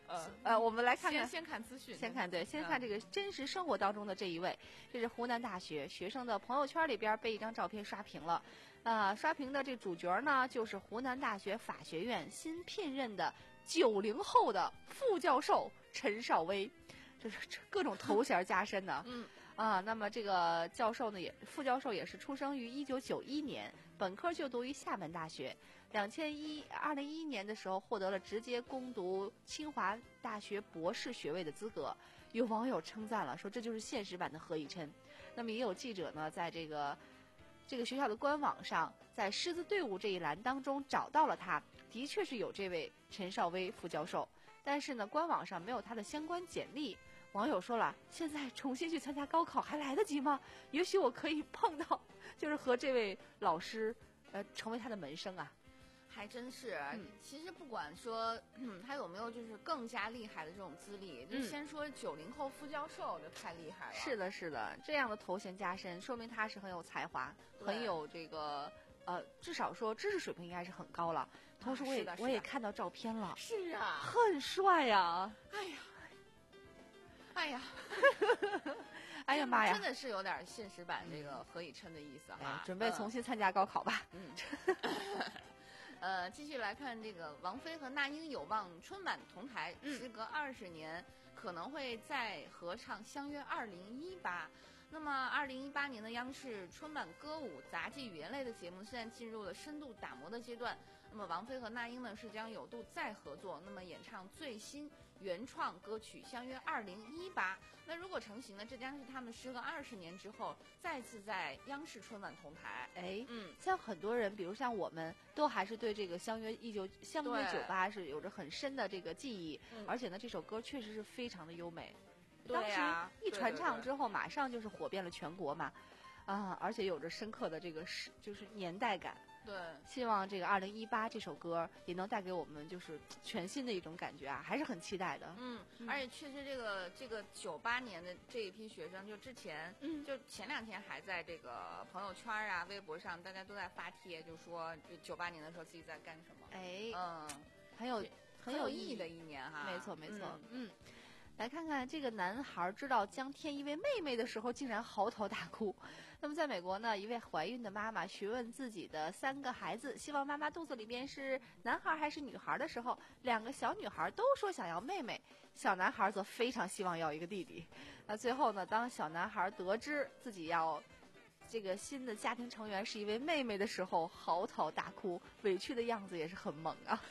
呃呃，我们来看看， 先先看资讯， 先看对，先看这个真实生活当中的这一位，这是湖南大学学生的朋友圈里边被一张照片刷屏了，啊，刷屏的这主角呢就是湖南大学法学院新聘任的九零后的副教授陈少威，这是各种头衔加深呢。 嗯。 啊，那么这个教授呢，也副教授也是出生于一九九一年，本科就读于厦门大学。两千一二零一一年的时候，获得了直接攻读清华大学博士学位的资格。有网友称赞了，说这就是现实版的何以琛。那么也有记者呢，在这个这个学校的官网上，在师资队伍这一栏当中找到了他，的确是有这位陈少威副教授，但是呢，官网上没有他的相关简历。网友说了，现在重新去参加高考还来得及吗？也许我可以碰到，就是和这位老师，呃，成为他的门生啊。 还真是， 嗯、 其实不管说、嗯、他有没有就是更加厉害的这种资历， 嗯、 就先说九零后副教授，这太厉害了。 是的，是的，这样的头衔加深，说明他是很有才华，很有这个呃，至少说知识水平应该是很高了。同时我也、 啊、 我也看到照片了， 是啊， 很帅呀！ 哎呀。哎呀， 哎呀妈呀！ 真的是有点现实版这个何以琛的意思哈、 哎。准备重新参加高考吧。 嗯。呃，继续来看这个王菲和那英有望春晚同台， 嗯、 时隔二十年可能会再合唱《相约二零一八》。那么，二零一八年的央视春晚歌舞、杂技、语言类的节目现在进入了深度打磨的阶段。那么，王菲和那英呢是将有度再合作，那么演唱最新原创歌曲《相约二零一八》。那如果成型呢，这将是他们时隔二十年之后再次在央视春晚同台。 哎， 嗯， 像很多人，比如像我们，都还是对这个《相约一九相约九八》是有着很深的这个记忆， 嗯、 而且呢，这首歌确实是非常的优美。 当时一传唱之后，马上就是火遍了全国嘛，啊，而且有着深刻的这个是就是年代感。 对， 希望这个二零一八这首歌也能带给我们就是全新的一种感觉啊，还是很期待的。 嗯，嗯而且确实这个这个九八年的这一批学生，就之前， 嗯， 就前两天还在这个朋友圈啊、微博上，大家都在发帖，就说就九八年的时候自己在干什么。 哎， 嗯， 很有很有意义的一年哈。 没错没错， 嗯。 嗯来看看这个男孩知道将添一位妹妹的时候，竟然嚎啕大哭。那么在美国呢，一位怀孕的妈妈询问自己的三个孩子，希望妈妈肚子里边是男孩还是女孩的时候，两个小女孩都说想要妹妹，小男孩则非常希望要一个弟弟。那最后呢，当小男孩得知自己要这个新的家庭成员是一位妹妹的时候，嚎啕大哭，委屈的样子也是很萌啊。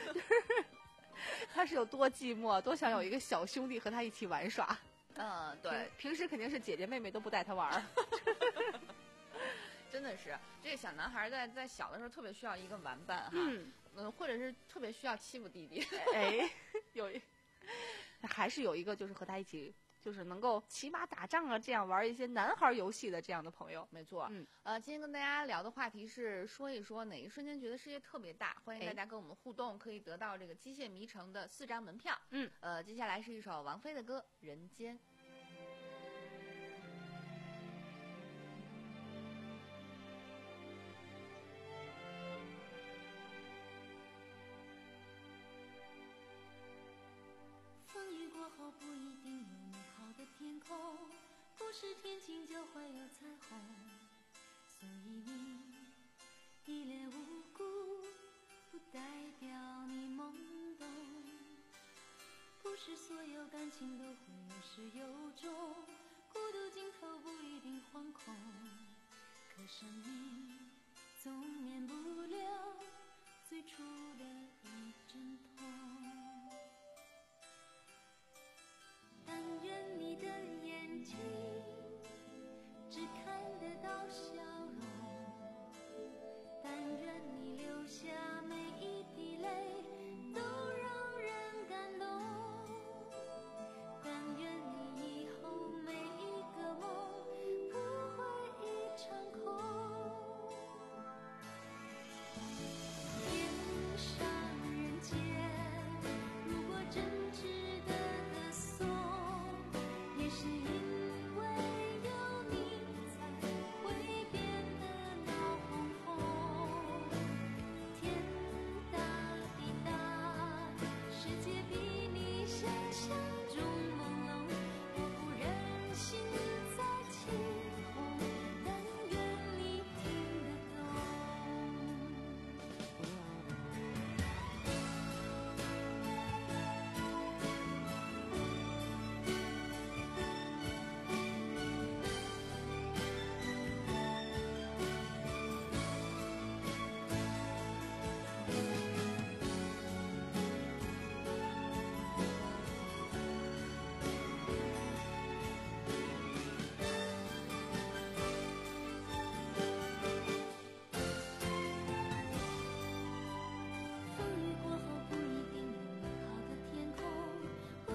他是有多寂寞，多想有一个小兄弟和他一起玩耍。 嗯，对， 平时肯定是姐姐妹妹都不带他玩。 真的是，这个小男孩在在小的时候特别需要一个玩伴哈， 嗯， 嗯，或者是特别需要欺负弟弟。 哎，有一，还是有一个就是和他一起。就是能够骑马打仗啊，这样玩一些男孩游戏的这样的朋友， 没错。 嗯， 呃，今天跟大家聊的话题是说一说哪一瞬间觉得世界特别大，欢迎大家跟我们互动，可以得到这个机械迷城的四张门票。 嗯， 呃，接下来是一首王菲的歌《人间》。 风雨过后不一定有美好的天空，不是天晴就会有彩虹，所以你一脸无辜不代表你懵懂，不是所有感情都会有始有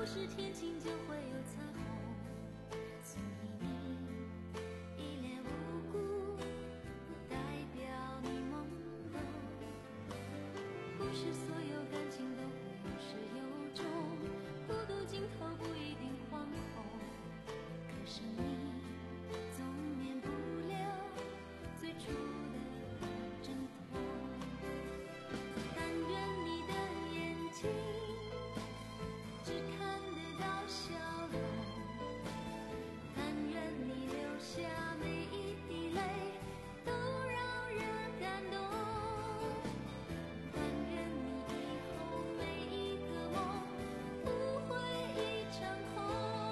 不是天晴就会有彩虹，所以你一脸无辜，不代表你懵懂。不是所有感情都会有始有终，孤独尽头不一定惶恐。可是你总免不了最初的阵痛。但愿你的眼睛只看得到笑容，但愿你流下每一滴泪都让人感动，但愿你以后每一个梦不会一场空。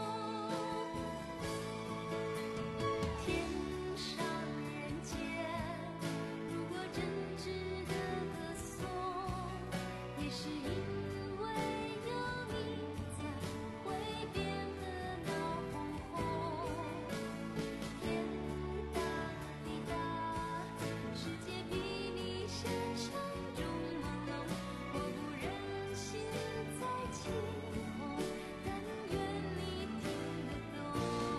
天上人间，如果真值得歌颂，也是因为有你才会变得闹哄哄。天大地大，世界比你想象中朦胧，我不忍心再起哄，但愿你听得懂。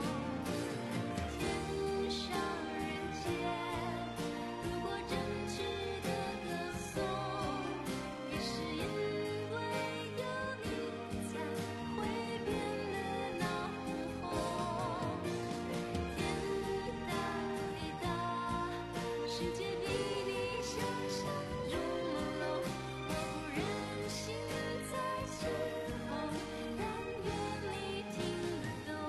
天上人间，如果真值得歌颂，也是因为有你才会变得闹哄哄。天大地大，世界比你想象中朦胧，我不忍心再起哄，但愿你听得懂，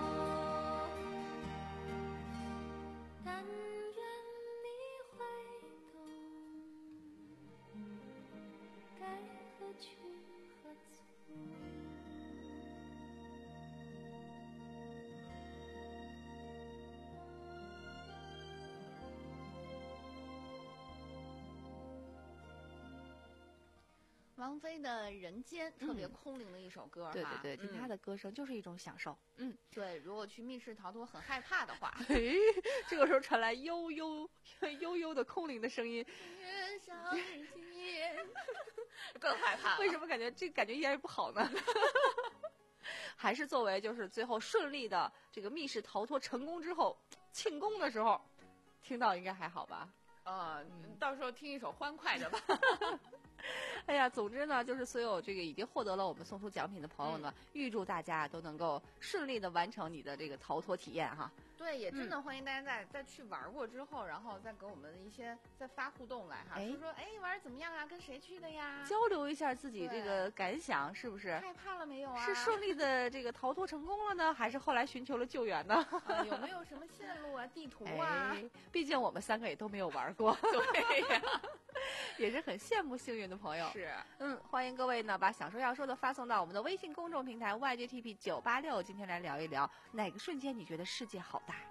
但愿你会懂，该何去何从。 王菲的《人间》特别空灵的一首歌哈， 对对对，听嗯她的歌声就是一种享受。嗯， 对，如果去密室逃脱很害怕的话， 嘿，这个时候传来悠悠悠悠的空灵的声音， 月上人间，更害怕了。 为什么感觉这感觉依然不好呢？还是作为就是最后顺利的这个密室逃脱成功之后庆功的时候，听到应该还好吧？ 呃，到时候听一首欢快的吧。 哎呀，总之呢，就是所有这个已经获得了我们送出奖品的朋友呢， 嗯、 预祝大家都能够顺利的完成你的这个逃脱体验哈。 对，也真的欢迎大家在、嗯、在去玩过之后，然后再给我们一些再发互动来哈，说说哎玩怎么样啊，跟谁去的呀？ 交流一下自己这个感想，是不是？ 害怕了没有啊？ 是顺利的这个逃脱成功了呢，还是后来寻求了救援呢？ 啊、有没有什么线路啊、地图啊？ 哎、毕竟我们三个也都没有玩过， 对呀。 也是很羡慕幸运的朋友。 是， 嗯，欢迎各位呢把想说要说的发送到我们的微信公众平台 Y G T P 九八六，今天来聊一聊哪个瞬间你觉得世界好大？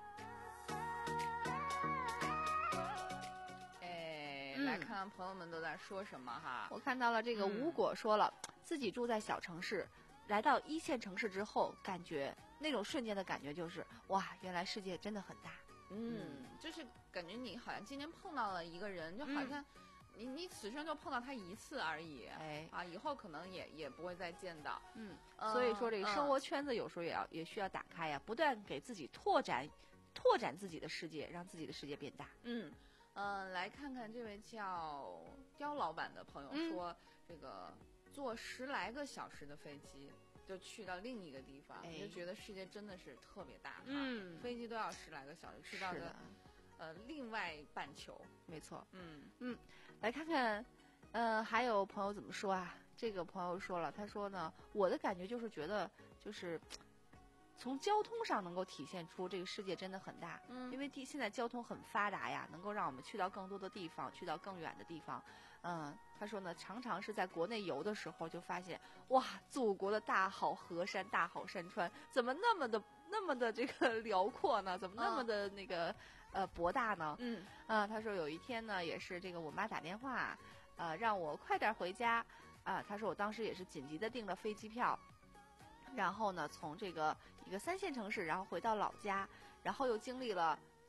哎，嗯、来看看朋友们都在说什么哈。 我看到了这个吴果说了，嗯、自己住在小城市，来到一线城市之后，感觉那种瞬间的感觉就是哇，原来世界真的很大。 嗯，就是感觉你好像今天碰到了一个人，就好像你、嗯、你此生就碰到他一次而已， 哎啊，以后可能也也不会再见到。 嗯，呃、所以说这个生活圈子有时候也要、嗯、也需要打开呀，不断给自己拓展拓展自己的世界，让自己的世界变大。 嗯，呃，来看看这位叫刁老板的朋友说，嗯、这个坐十来个小时的飞机。就去到另一个地方，哎、就觉得世界真的是特别大哈。嗯，飞机都要十来个小时去到的，呃，另外半球。 没错。 嗯嗯，来看看，呃，还有朋友怎么说啊？这个朋友说了，他说呢，我的感觉就是觉得，就是从交通上能够体现出这个世界真的很大。嗯，因为地现在交通很发达呀，能够让我们去到更多的地方，去到更远的地方。嗯，他说呢，常常是在国内游的时候就发现，哇，祖国的大好河山、大好山川，怎么那么的、那么的这个辽阔呢？怎么那么的那个、嗯、呃博大呢？ 嗯， 啊，他说有一天呢，也是这个我妈打电话，呃，让我快点回家。啊，他说我当时也是紧急的订了飞机票，然后呢，从这个一个三线城市，然后回到老家，然后又经历了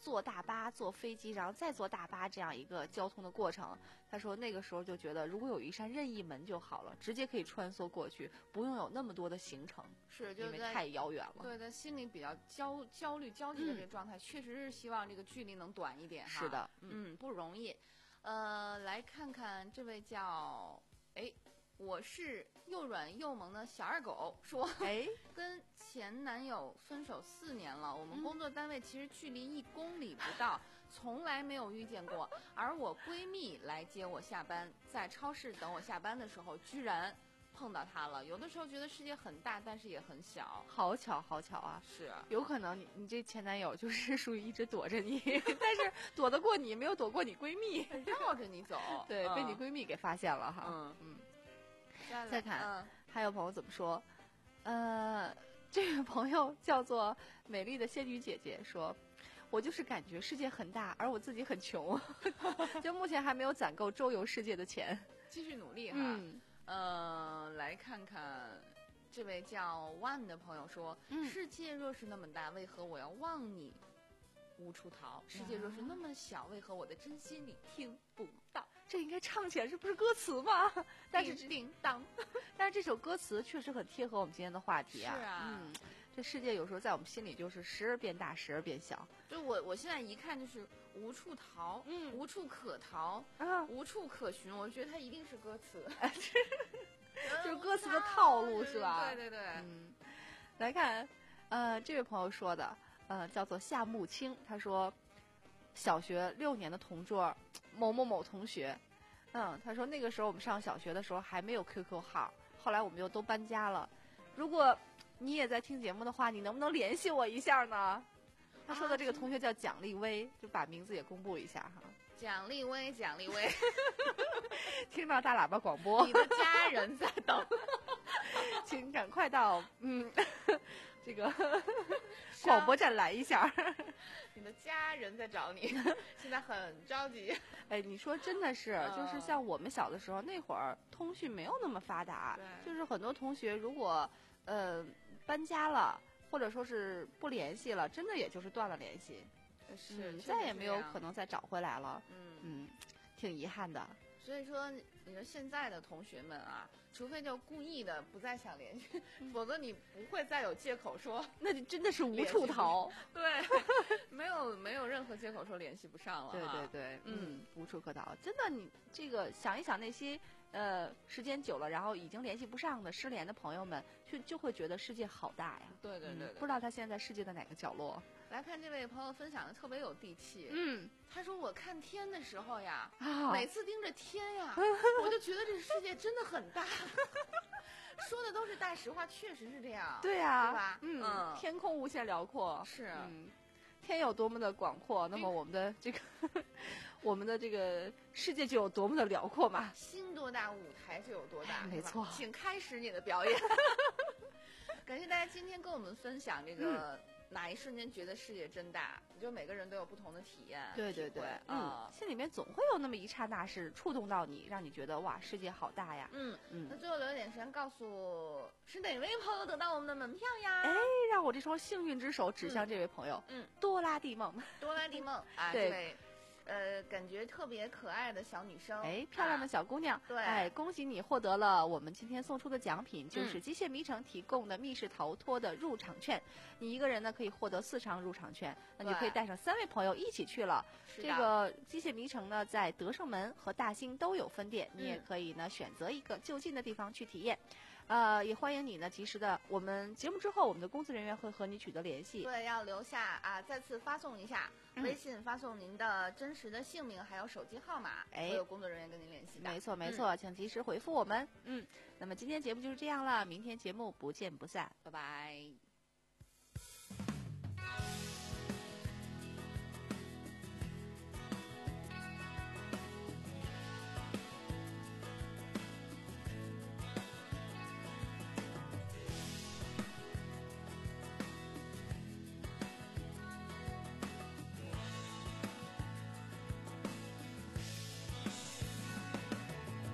坐大巴、坐飞机，然后再坐大巴这样一个交通的过程。他说那个时候就觉得，如果有一扇任意门就好了，直接可以穿梭过去，不用有那么多的行程， 是就因为太遥远了。 对，在心里比较焦焦虑、焦急的这个状态，嗯、确实是希望这个距离能短一点哈。 是的， 嗯，不容易。呃，来看看这位叫哎。我是又软又萌的小二狗说， 哎， 跟前男友分手四年了，我们工作单位其实距离一公里不到，从来没有遇见过。而我闺蜜来接我下班，在超市等我下班的时候，居然碰到他了。有的时候觉得世界很大，但是也很小。 好巧，好巧啊！ 是， 有可能你你这前男友就是属于一直躲着你，但是躲得过你，没有躲过你闺蜜， 绕着你走。 对， 嗯、 被你闺蜜给发现了哈。 嗯嗯。 再看、 嗯， 还有朋友怎么说？呃，这位朋友叫做美丽的仙女姐姐说，我就是感觉世界很大，而我自己很穷，就目前还没有攒够周游世界的钱， 继续努力哈。 嗯， 呃，来看看这位叫 One 的朋友说， 嗯、 世界若是那么大，为何我要忘你无处逃？世界若是那么小，为何我的真心你听不到？ 这应该唱起来，这不是歌词吗？但是叮当， 但是这首歌词确实很贴合我们今天的话题啊。 是啊， 嗯，这世界有时候在我们心里就是时而变大，时而变小。 就我我现在一看就是无处逃， 嗯， 无处可逃， 啊， 无处可寻。我觉得它一定是歌词， 就是歌词的套路是吧？ 对对对。 嗯，来看，呃，这位朋友说的，呃，叫做夏木青，他说，小学六年的同桌。某某某同学，嗯，他说那个时候我们上小学的时候还没有 Q Q 号，后来我们又都搬家了。如果你也在听节目的话，你能不能联系我一下呢？他说的这个同学叫蒋丽薇，就把名字也公布一下哈。 蒋丽薇，蒋丽薇， 听到大喇叭广播， 你的家人在等， 请赶快到嗯这个广播站来一下。 你的家人在找你，现在很着急。 哎，你说真的是， 嗯、 就是像我们小的时候那会儿，通讯没有那么发达，就是很多同学如果呃搬家了，或者说是不联系了，真的也就是断了联系， 是、 嗯、再也没有可能再找回来了。 嗯嗯，挺遗憾的。 所以说，你说现在的同学们啊，除非就故意的不再想联系， 嗯、 否则你不会再有借口说， 那你真的是无处逃。 对，没有没有任何借口说联系不上了。 对对对， 嗯， 无处可逃。真的，你这个想一想那些呃时间久了，然后已经联系不上的失联的朋友们，就就会觉得世界好大呀。 对对 对, 对、 嗯，不知道他现在在世界的哪个角落。 来看这位朋友分享的特别有地气， 嗯， 他说我看天的时候呀， 啊、 每次盯着天呀，我就觉得这世界真的很大。说的都是大实话，确实是这样。 对呀、 啊，对吧？ 嗯， 嗯天空无限辽阔， 是， 嗯，天有多么的广阔，那么我们的这个我们的这个世界就有多么的辽阔嘛。 心多大，舞台就有多大， 哎、没错。 请开始你的表演。感谢大家今天跟我们分享这个。嗯哪一瞬间觉得世界真大？就每个人都有不同的体验。 对对对，嗯，心里面总会有那么一刹那是触动到你，让你觉得哇，世界好大呀。 嗯嗯。 那最后留一点时间告诉是哪位朋友得到我们的门票呀？ 哎，让我这双幸运之手指向这位朋友。 嗯， 多拉蒂梦。 多拉蒂梦啊， 对。 这位呃，感觉特别可爱的小女生， 哎，漂亮的小姑娘， 啊、对， 哎，恭喜你获得了我们今天送出的奖品，就是机械迷城提供的密室逃脱的入场券。你一个人呢可以获得四张入场券，那你可以带上三位朋友一起去了。这个机械迷城呢，在德胜门和大兴都有分店， 嗯、 你也可以呢选择一个就近的地方去体验。呃，也欢迎你呢及时的，我们节目之后，我们的工作人员会和你取得联系。 对，要留下啊，再次发送一下。 嗯、 微信发送您的真实的姓名还有手机号码， 哎， 会有工作人员跟您联系的。 没错没错，嗯、请及时回复我们。嗯，那么今天节目就是这样了，明天节目不见不散， 拜拜。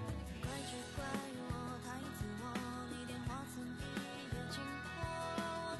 怪我太自我，你电话曾一个经过。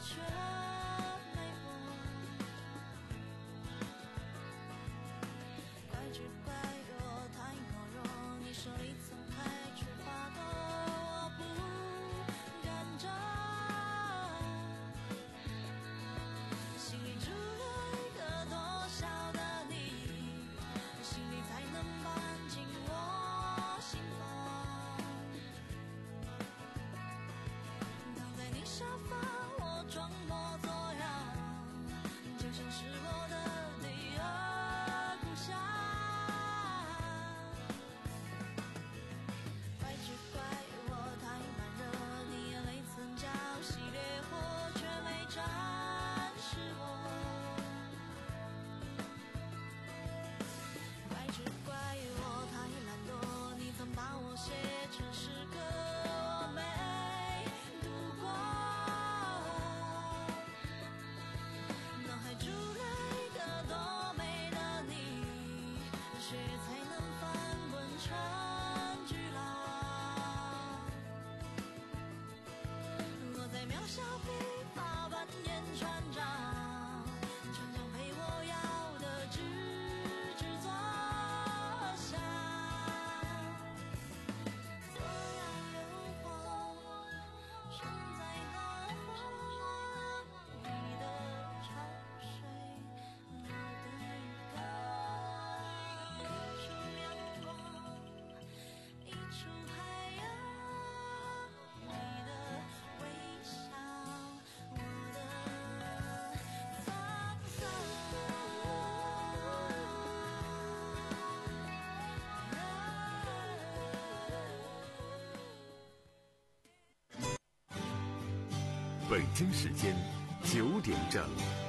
北京时间九点整。